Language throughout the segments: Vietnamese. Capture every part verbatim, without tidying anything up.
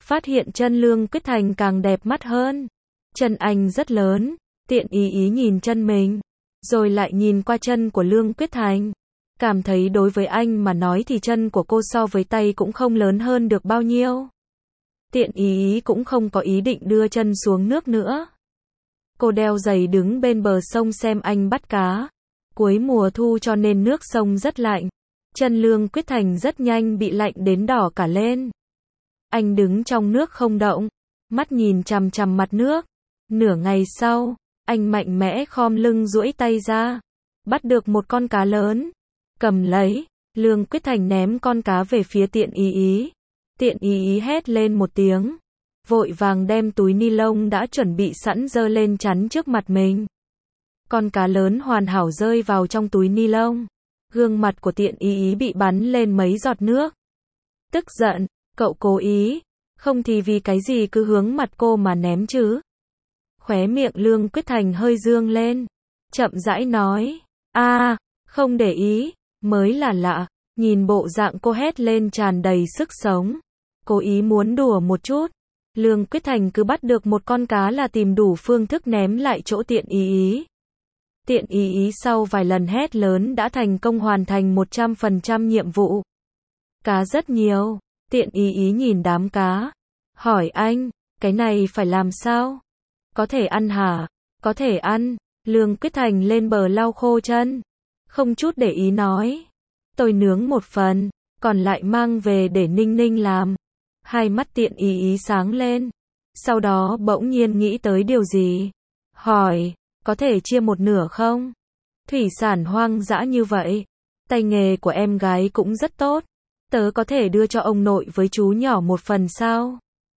phát hiện chân Lương Quyết Thành càng đẹp mắt hơn. Chân anh rất lớn, Tiện Ý Ý nhìn chân mình, rồi lại nhìn qua chân của Lương Quyết Thành. Cảm thấy đối với anh mà nói thì chân của cô so với tay cũng không lớn hơn được bao nhiêu. Tiện Ý Ý cũng không có ý định đưa chân xuống nước nữa. Cô đeo giày đứng bên bờ sông xem anh bắt cá. Cuối mùa thu cho nên nước sông rất lạnh. Chân Lương Quyết Thành rất nhanh bị lạnh đến đỏ cả lên. Anh đứng trong nước không động, mắt nhìn chằm chằm mặt nước. Nửa ngày sau, anh mạnh mẽ khom lưng duỗi tay ra, bắt được một con cá lớn. Cầm lấy, Lương Quyết Thành ném con cá về phía Tiện Ý Ý. Tiện Ý Ý hét lên một tiếng, vội vàng đem túi ni lông đã chuẩn bị sẵn giơ lên chắn trước mặt mình. Con cá lớn hoàn hảo rơi vào trong túi ni lông. Gương mặt của Tiện Ý Ý bị bắn lên mấy giọt nước. Tức giận, cậu cố ý, không thì vì cái gì cứ hướng mặt cô mà ném chứ. Khóe miệng Lương Quyết Thành hơi dương lên, chậm rãi nói, a, à, không để ý, mới là lạ. Nhìn bộ dạng cô hét lên tràn đầy sức sống, cố ý muốn đùa một chút. Lương Quyết Thành cứ bắt được một con cá là tìm đủ phương thức ném lại chỗ Tiện Ý Ý. Tiện Ý Ý sau vài lần hét lớn đã thành công hoàn thành một trăm phần trăm nhiệm vụ. Cá rất nhiều, Tiện Ý Ý nhìn đám cá, hỏi anh, cái này phải làm sao? Có thể ăn hả? Có thể ăn. Lương Quyết Thành lên bờ lau khô chân, không chút để ý nói, tôi nướng một phần, còn lại mang về để Ninh Ninh làm. Hai mắt Tiện Ý Ý sáng lên, sau đó bỗng nhiên nghĩ tới điều gì, hỏi, có thể chia một nửa không? Thủy sản hoang dã như vậy, tay nghề của em gái cũng rất tốt, tớ có thể đưa cho ông nội với chú nhỏ một phần sao?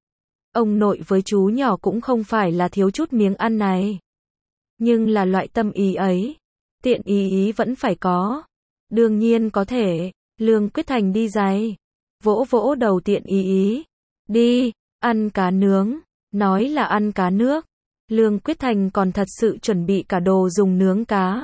Ông nội với chú nhỏ cũng không phải là thiếu chút miếng ăn này, nhưng là loại tâm ý ấy, Tiện Ý Ý vẫn phải có. Đương nhiên có thể. Lương Quyết Thành đi giày, vỗ vỗ đầu Tiện Ý Ý, đi, ăn cá nướng. Nói là ăn cá nước, Lương Quyết Thành còn thật sự chuẩn bị cả đồ dùng nướng cá.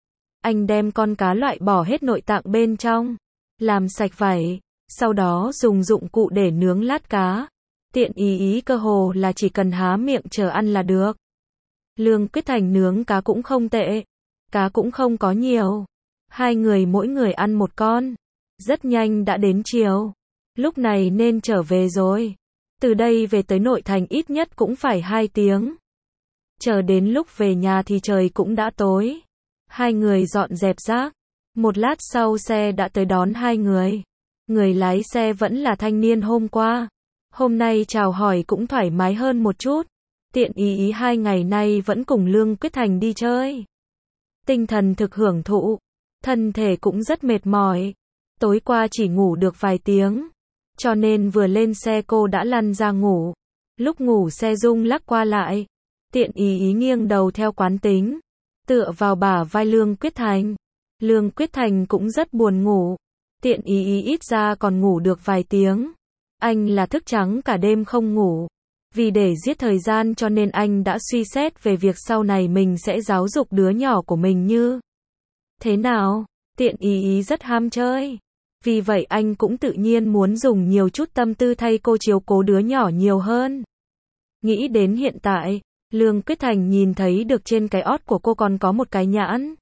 Anh đem con cá loại bỏ hết nội tạng bên trong, làm sạch vảy, sau đó dùng dụng cụ để nướng lát cá. Tiện Ý Ý cơ hồ là chỉ cần há miệng chờ ăn là được. Lương Quyết Thành nướng cá cũng không tệ, cá cũng không có nhiều. Hai người mỗi người ăn một con. Rất nhanh đã đến chiều, lúc này nên trở về rồi. Từ đây về tới nội thành ít nhất cũng phải hai tiếng. Chờ đến lúc về nhà thì trời cũng đã tối. Hai người dọn dẹp rác. Một lát sau xe đã tới đón hai người. Người lái xe vẫn là thanh niên hôm qua. Hôm nay chào hỏi cũng thoải mái hơn một chút. Tiện Ý Ý hai ngày nay vẫn cùng Lương Quyết Thành đi chơi. Tinh thần thực hưởng thụ, thân thể cũng rất mệt mỏi. Tối qua chỉ ngủ được vài tiếng, cho nên vừa lên xe cô đã lăn ra ngủ. Lúc ngủ xe rung lắc qua lại, Tiện Ý Ý nghiêng đầu theo quán tính, tựa vào bả vai Lương Quyết Thành. Lương Quyết Thành cũng rất buồn ngủ. Tiện Ý Ý ít ra còn ngủ được vài tiếng. Anh là thức trắng cả đêm không ngủ. Vì để giết thời gian cho nên anh đã suy xét về việc sau này mình sẽ giáo dục đứa nhỏ của mình như thế nào. Tiện Ý Ý rất ham chơi. Vì vậy anh cũng tự nhiên muốn dùng nhiều chút tâm tư thay cô chiếu cố đứa nhỏ nhiều hơn. Nghĩ đến hiện tại, Lương Quyết Thành nhìn thấy được trên cái ót của cô còn có một cái nhãn.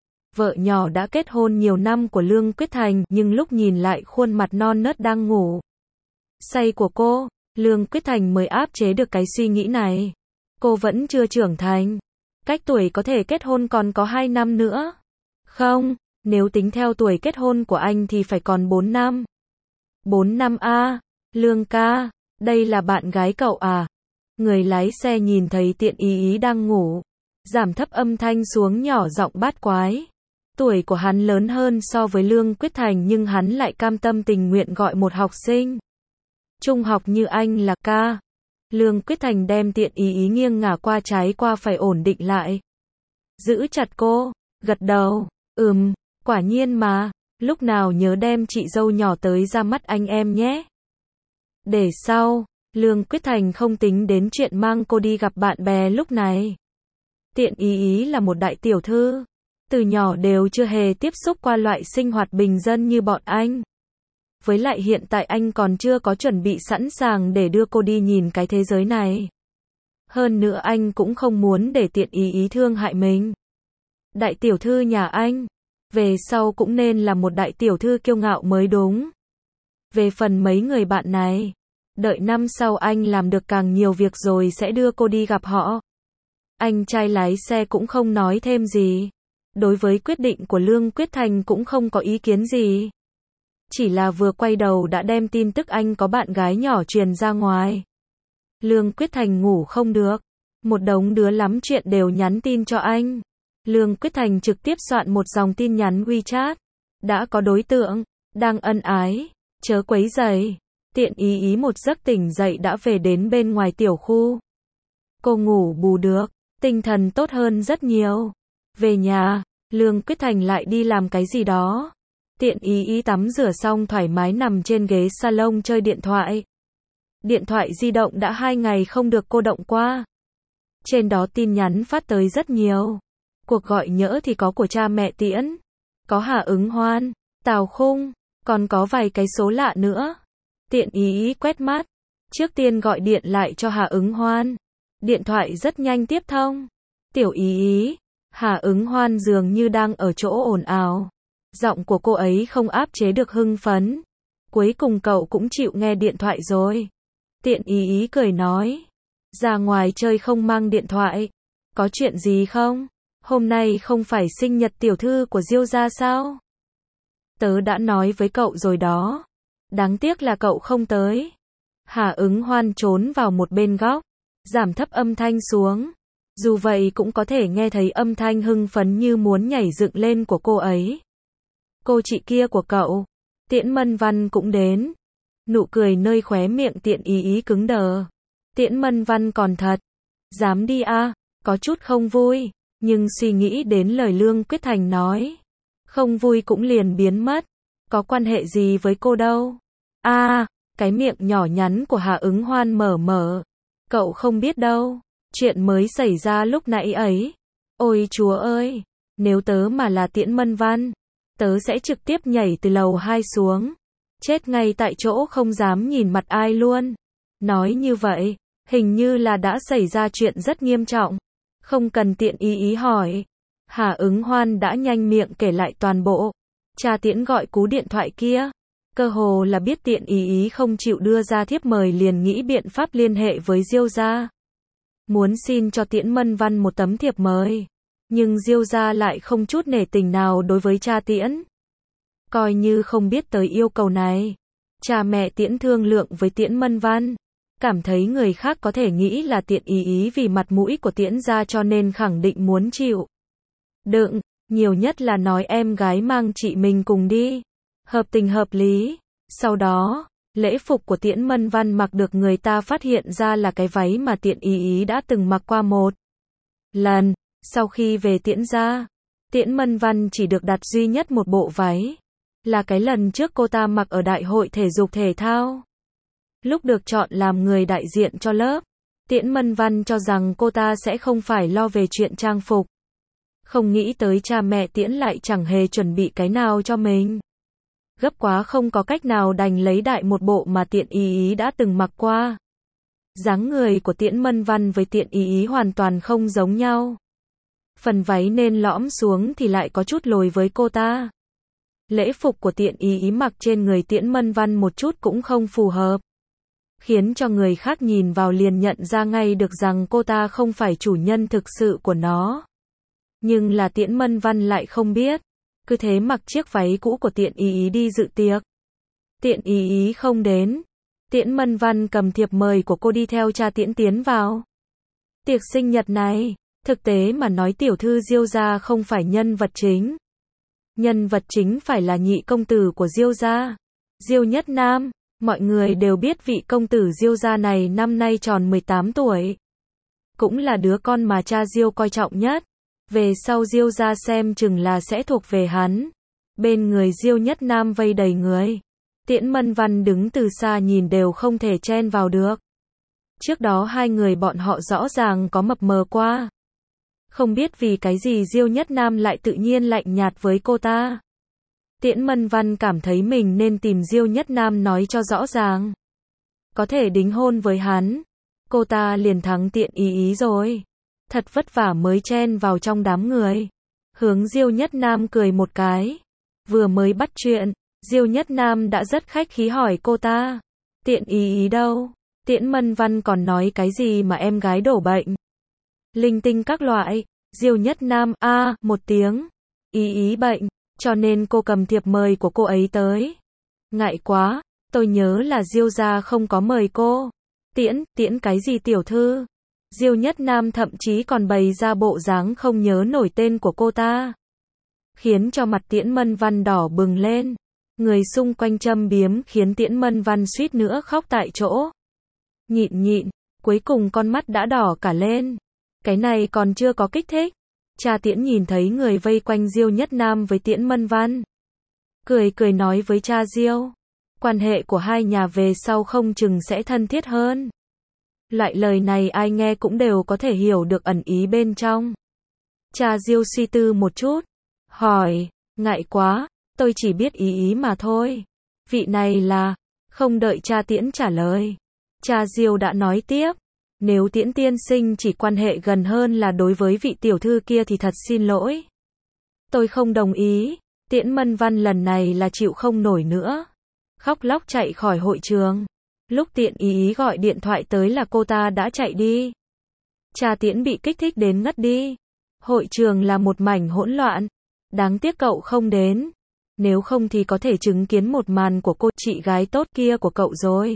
Vợ nhỏ đã kết hôn nhiều năm của Lương Quyết Thành, nhưng lúc nhìn lại khuôn mặt non nớt đang ngủ say của cô, Lương Quyết Thành mới áp chế được cái suy nghĩ này. Cô vẫn chưa trưởng thành. Cách tuổi có thể kết hôn còn có hai năm nữa. Không, nếu tính theo tuổi kết hôn của anh thì phải còn bốn năm. bốn năm a, Lương ca, đây là bạn gái cậu à? Người lái xe nhìn thấy Tiện Ý Ý đang ngủ, giảm thấp âm thanh xuống nhỏ giọng bát quái. Tuổi của hắn lớn hơn so với Lương Quyết Thành nhưng hắn lại cam tâm tình nguyện gọi một học sinh trung học như anh là ca. Lương Quyết Thành đem Tiện Ý Ý nghiêng ngả qua trái qua phải ổn định lại. Giữ chặt cô, gật đầu, ừm, quả nhiên mà, lúc nào nhớ đem chị dâu nhỏ tới ra mắt anh em nhé. Để sau, Lương Quyết Thành không tính đến chuyện mang cô đi gặp bạn bè lúc này. Tiện Ý Ý là một đại tiểu thư, từ nhỏ đều chưa hề tiếp xúc qua loại sinh hoạt bình dân như bọn anh. Với lại hiện tại anh còn chưa có chuẩn bị sẵn sàng để đưa cô đi nhìn cái thế giới này. Hơn nữa anh cũng không muốn để Tiện Ý Ý thương hại mình. Đại tiểu thư nhà anh, về sau cũng nên là một đại tiểu thư kiêu ngạo mới đúng. Về phần mấy người bạn này, đợi năm sau anh làm được càng nhiều việc rồi sẽ đưa cô đi gặp họ. Anh trai lái xe cũng không nói thêm gì. Đối với quyết định của Lương Quyết Thành cũng không có ý kiến gì. Chỉ là vừa quay đầu đã đem tin tức anh có bạn gái nhỏ truyền ra ngoài. Lương Quyết Thành ngủ không được. Một đống đứa lắm chuyện đều nhắn tin cho anh. Lương Quyết Thành trực tiếp soạn một dòng tin nhắn WeChat. Đã có đối tượng, đang ân ái, chớ quấy rầy. Tiện Ý Ý một giấc tỉnh dậy đã về đến bên ngoài tiểu khu. Cô ngủ bù được, tinh thần tốt hơn rất nhiều. Về nhà, Lương Quyết Thành lại đi làm cái gì đó. Tiện Ý Ý tắm rửa xong thoải mái nằm trên ghế salon chơi điện thoại. Điện thoại di động đã hai ngày không được cô động qua. Trên đó tin nhắn phát tới rất nhiều. Cuộc gọi nhỡ thì có của cha mẹ Tiễn, có Hà Ứng Hoan, Tào Khung, còn có vài cái số lạ nữa. Tiện Ý Ý quét mắt, trước tiên gọi điện lại cho Hà Ứng Hoan. Điện thoại rất nhanh tiếp thông. Tiểu Ý Ý, Hà Ứng Hoan dường như đang ở chỗ ồn ào. Giọng của cô ấy không áp chế được hưng phấn. Cuối cùng cậu cũng chịu nghe điện thoại rồi. Tiện Ý Ý cười nói, ra ngoài chơi không mang điện thoại. Có chuyện gì không? Hôm nay không phải sinh nhật tiểu thư của Diêu gia sao? Tớ đã nói với cậu rồi đó. Đáng tiếc là cậu không tới. Hà Ứng Hoan trốn vào một bên góc, giảm thấp âm thanh xuống. Dù vậy cũng có thể nghe thấy âm thanh hưng phấn như muốn nhảy dựng lên của cô ấy. Cô chị kia của cậu, Tiễn Mân Văn cũng đến. Nụ cười nơi khóe miệng Tiện Ý Ý cứng đờ. Tiễn Mân Văn còn thật. Dám đi à, có chút không vui. Nhưng suy nghĩ đến lời Lương Quyết Thành nói. Không vui cũng liền biến mất. Có quan hệ gì với cô đâu. À, cái miệng nhỏ nhắn của Hà Ứng Hoan mở mở. Cậu không biết đâu. Chuyện mới xảy ra lúc nãy ấy. Ôi chúa ơi, nếu tớ mà là Tiễn Mân Văn, tớ sẽ trực tiếp nhảy từ lầu hai xuống. Chết ngay tại chỗ không dám nhìn mặt ai luôn. Nói như vậy, hình như là đã xảy ra chuyện rất nghiêm trọng. Không cần Tiện Ý Ý hỏi. Hà Ứng Hoan đã nhanh miệng kể lại toàn bộ. Cha Tiễn gọi cú điện thoại kia. Cơ hồ là biết Tiện Ý Ý không chịu đưa ra thiếp mời liền nghĩ biện pháp liên hệ với Diêu gia. Muốn xin cho Tiễn Mân Văn một tấm thiệp mời. Nhưng Diêu gia lại không chút nể tình nào đối với cha Tiễn. Coi như không biết tới yêu cầu này. Cha mẹ Tiễn thương lượng với Tiễn Mân Văn. Cảm thấy người khác có thể nghĩ là Tiện Ý Ý vì mặt mũi của Tiễn gia cho nên khẳng định muốn chịu đựng, nhiều nhất là nói em gái mang chị mình cùng đi. Hợp tình hợp lý. Sau đó, lễ phục của Tiễn Mân Văn mặc được người ta phát hiện ra là cái váy mà Tiện Ý Ý đã từng mặc qua một lần. Sau khi về Tiễn gia, Tiễn Mân Văn chỉ được đặt duy nhất một bộ váy. Là cái lần trước cô ta mặc ở đại hội thể dục thể thao. Lúc được chọn làm người đại diện cho lớp, Tiễn Mân Văn cho rằng cô ta sẽ không phải lo về chuyện trang phục. Không nghĩ tới cha mẹ Tiễn lại chẳng hề chuẩn bị cái nào cho mình. Gấp quá không có cách nào đành lấy đại một bộ mà Tiện Ý Ý đã từng mặc qua. Dáng người của Tiễn Mân Văn với Tiện Ý Ý hoàn toàn không giống nhau. Phần váy nên lõm xuống thì lại có chút lồi với cô ta. Lễ phục của Tiện Ý Ý mặc trên người Tiễn Mân Văn một chút cũng không phù hợp. Khiến cho người khác nhìn vào liền nhận ra ngay được rằng cô ta không phải chủ nhân thực sự của nó. Nhưng là Tiễn Mân Văn lại không biết. Cứ thế mặc chiếc váy cũ của Tiện Ý Ý đi dự tiệc. Tiện Ý Ý không đến. Tiễn Mân Văn cầm thiệp mời của cô đi theo cha Tiễn tiến vào. Tiệc sinh nhật này, thực tế mà nói tiểu thư Diêu gia không phải nhân vật chính. Nhân vật chính phải là nhị công tử của Diêu gia, Diêu Nhất Nam. Mọi người đều biết vị công tử Diêu gia này năm nay tròn mười tám tuổi. Cũng là đứa con mà cha Diêu coi trọng nhất. Về sau Diêu gia xem chừng là sẽ thuộc về hắn. Bên người Diêu Nhất Nam vây đầy người. Tiễn Mân Văn đứng từ xa nhìn đều không thể chen vào được. Trước đó hai người bọn họ rõ ràng có mập mờ qua. Không biết vì cái gì Diêu Nhất Nam lại tự nhiên lạnh nhạt với cô ta. Tiễn Mân Văn cảm thấy mình nên tìm Diêu Nhất Nam nói cho rõ ràng. Có thể đính hôn với hắn. Cô ta liền thắng Tiện Ý Ý rồi. Thật vất vả mới chen vào trong đám người. Hướng Diêu Nhất Nam cười một cái. Vừa mới bắt chuyện, Diêu Nhất Nam đã rất khách khí hỏi cô ta. Tiện Ý Ý đâu? Tiễn Mân Văn còn nói cái gì mà em gái đổ bệnh? Linh tinh các loại. Diêu Nhất Nam, a à, một tiếng. Ý Ý bệnh, cho nên cô cầm thiệp mời của cô ấy tới. Ngại quá, tôi nhớ là Diêu gia không có mời cô. Tiễn, tiễn cái gì tiểu thư? Diêu Nhất Nam thậm chí còn bày ra bộ dáng không nhớ nổi tên của cô ta. Khiến cho mặt Tiễn Mân Văn đỏ bừng lên. Người xung quanh châm biếm khiến Tiễn Mân Văn suýt nữa khóc tại chỗ. Nhịn nhịn, cuối cùng con mắt đã đỏ cả lên. Cái này còn chưa có kích thích. Cha Tiễn nhìn thấy người vây quanh Diêu Nhất Nam với Tiễn Mân Văn. Cười cười nói với cha Diêu. Quan hệ của hai nhà về sau không chừng sẽ thân thiết hơn. Loại lời này ai nghe cũng đều có thể hiểu được ẩn ý bên trong. Cha Diêu suy tư một chút. Hỏi, ngại quá, tôi chỉ biết ý ý mà thôi. Vị này là, không đợi cha Tiễn trả lời. Cha Diêu đã nói tiếp. Nếu Tiễn tiên sinh chỉ quan hệ gần hơn là đối với vị tiểu thư kia thì thật xin lỗi. Tôi không đồng ý. Tiễn Mân Văn lần này là chịu không nổi nữa. Khóc lóc chạy khỏi hội trường. Lúc Tiện Ý Ý gọi điện thoại tới là cô ta đã chạy đi. Cha Tiễn bị kích thích đến ngất đi. Hội trường là một mảnh hỗn loạn. Đáng tiếc cậu không đến. Nếu không thì có thể chứng kiến một màn của cô chị gái tốt kia của cậu rồi.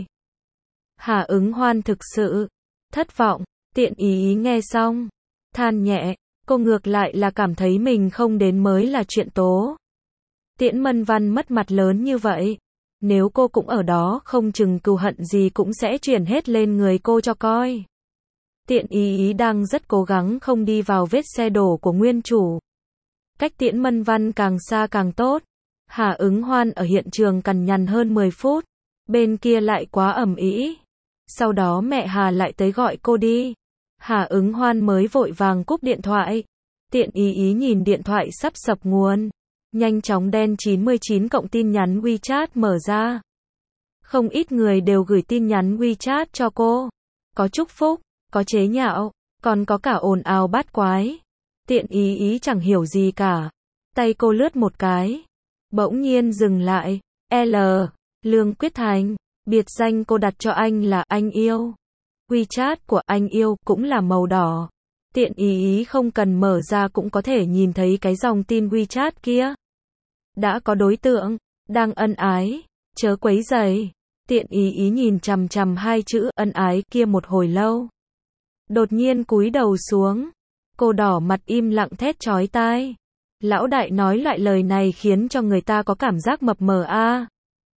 Hà Ứng Hoan thực sự thất vọng. Tiện Ý Ý nghe xong, than nhẹ, cô ngược lại là cảm thấy mình không đến mới là chuyện tố. Tiễn Mân Văn mất mặt lớn như vậy, nếu cô cũng ở đó không chừng cừu hận gì cũng sẽ chuyển hết lên người cô cho coi. Tiện Ý Ý đang rất cố gắng không đi vào vết xe đổ của nguyên chủ. Cách Tiễn Mân Văn càng xa càng tốt. Hà Ứng Hoan ở hiện trường cằn nhằn hơn mười phút, bên kia lại quá ầm ĩ. Sau đó mẹ Hà lại tới gọi cô đi. Hà Ứng Hoan mới vội vàng cúp điện thoại. Tiện Ý Ý nhìn điện thoại sắp sập nguồn. Nhanh chóng đen chín mươi chín cộng tin nhắn WeChat mở ra. Không ít người đều gửi tin nhắn WeChat cho cô. Có chúc phúc, có chế nhạo, còn có cả ồn ào bát quái. Tiện Ý Ý chẳng hiểu gì cả. Tay cô lướt một cái. Bỗng nhiên dừng lại. L. Lương Quyết Thành. Biệt danh cô đặt cho anh là anh yêu. WeChat của anh yêu cũng là màu đỏ. Tiện Ý Ý không cần mở ra cũng có thể nhìn thấy cái dòng tin WeChat kia. Đã có đối tượng, đang ân ái, chớ quấy rầy. Tiện Ý Ý nhìn chằm chằm hai chữ ân ái kia một hồi lâu. Đột nhiên cúi đầu xuống. Cô đỏ mặt im lặng thét chói tai. Lão đại nói loại lời này khiến cho người ta có cảm giác mập mờ a. À.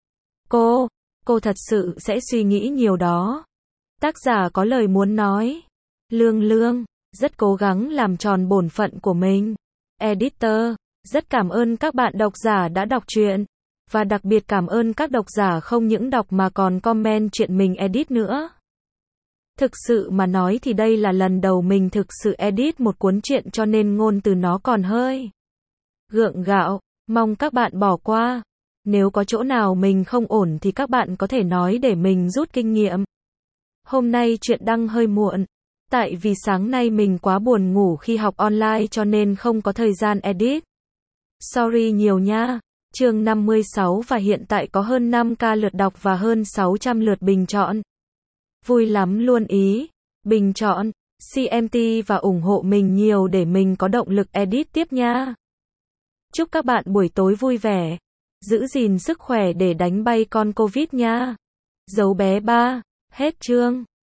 Cô, cô thật sự sẽ suy nghĩ nhiều đó. Tác giả có lời muốn nói. Lương Lương, rất cố gắng làm tròn bổn phận của mình. Editor, rất cảm ơn các bạn độc giả đã đọc truyện. Và đặc biệt cảm ơn các độc giả không những đọc mà còn comment chuyện mình edit nữa. Thực sự mà nói thì đây là lần đầu mình thực sự edit một cuốn truyện cho nên ngôn từ nó còn hơi gượng gạo, mong các bạn bỏ qua. Nếu có chỗ nào mình không ổn thì các bạn có thể nói để mình rút kinh nghiệm. Hôm nay chuyện đăng hơi muộn, tại vì sáng nay mình quá buồn ngủ khi học online cho nên không có thời gian edit. Sorry nhiều nha. Chương năm mươi sáu và hiện tại có hơn năm k lượt đọc và hơn sáu trăm lượt bình chọn. Vui lắm luôn ý. Bình chọn, xê em tê và ủng hộ mình nhiều để mình có động lực edit tiếp nha. Chúc các bạn buổi tối vui vẻ. Giữ gìn sức khỏe để đánh bay con Covid nha. Dấu bé ba. Hết chương.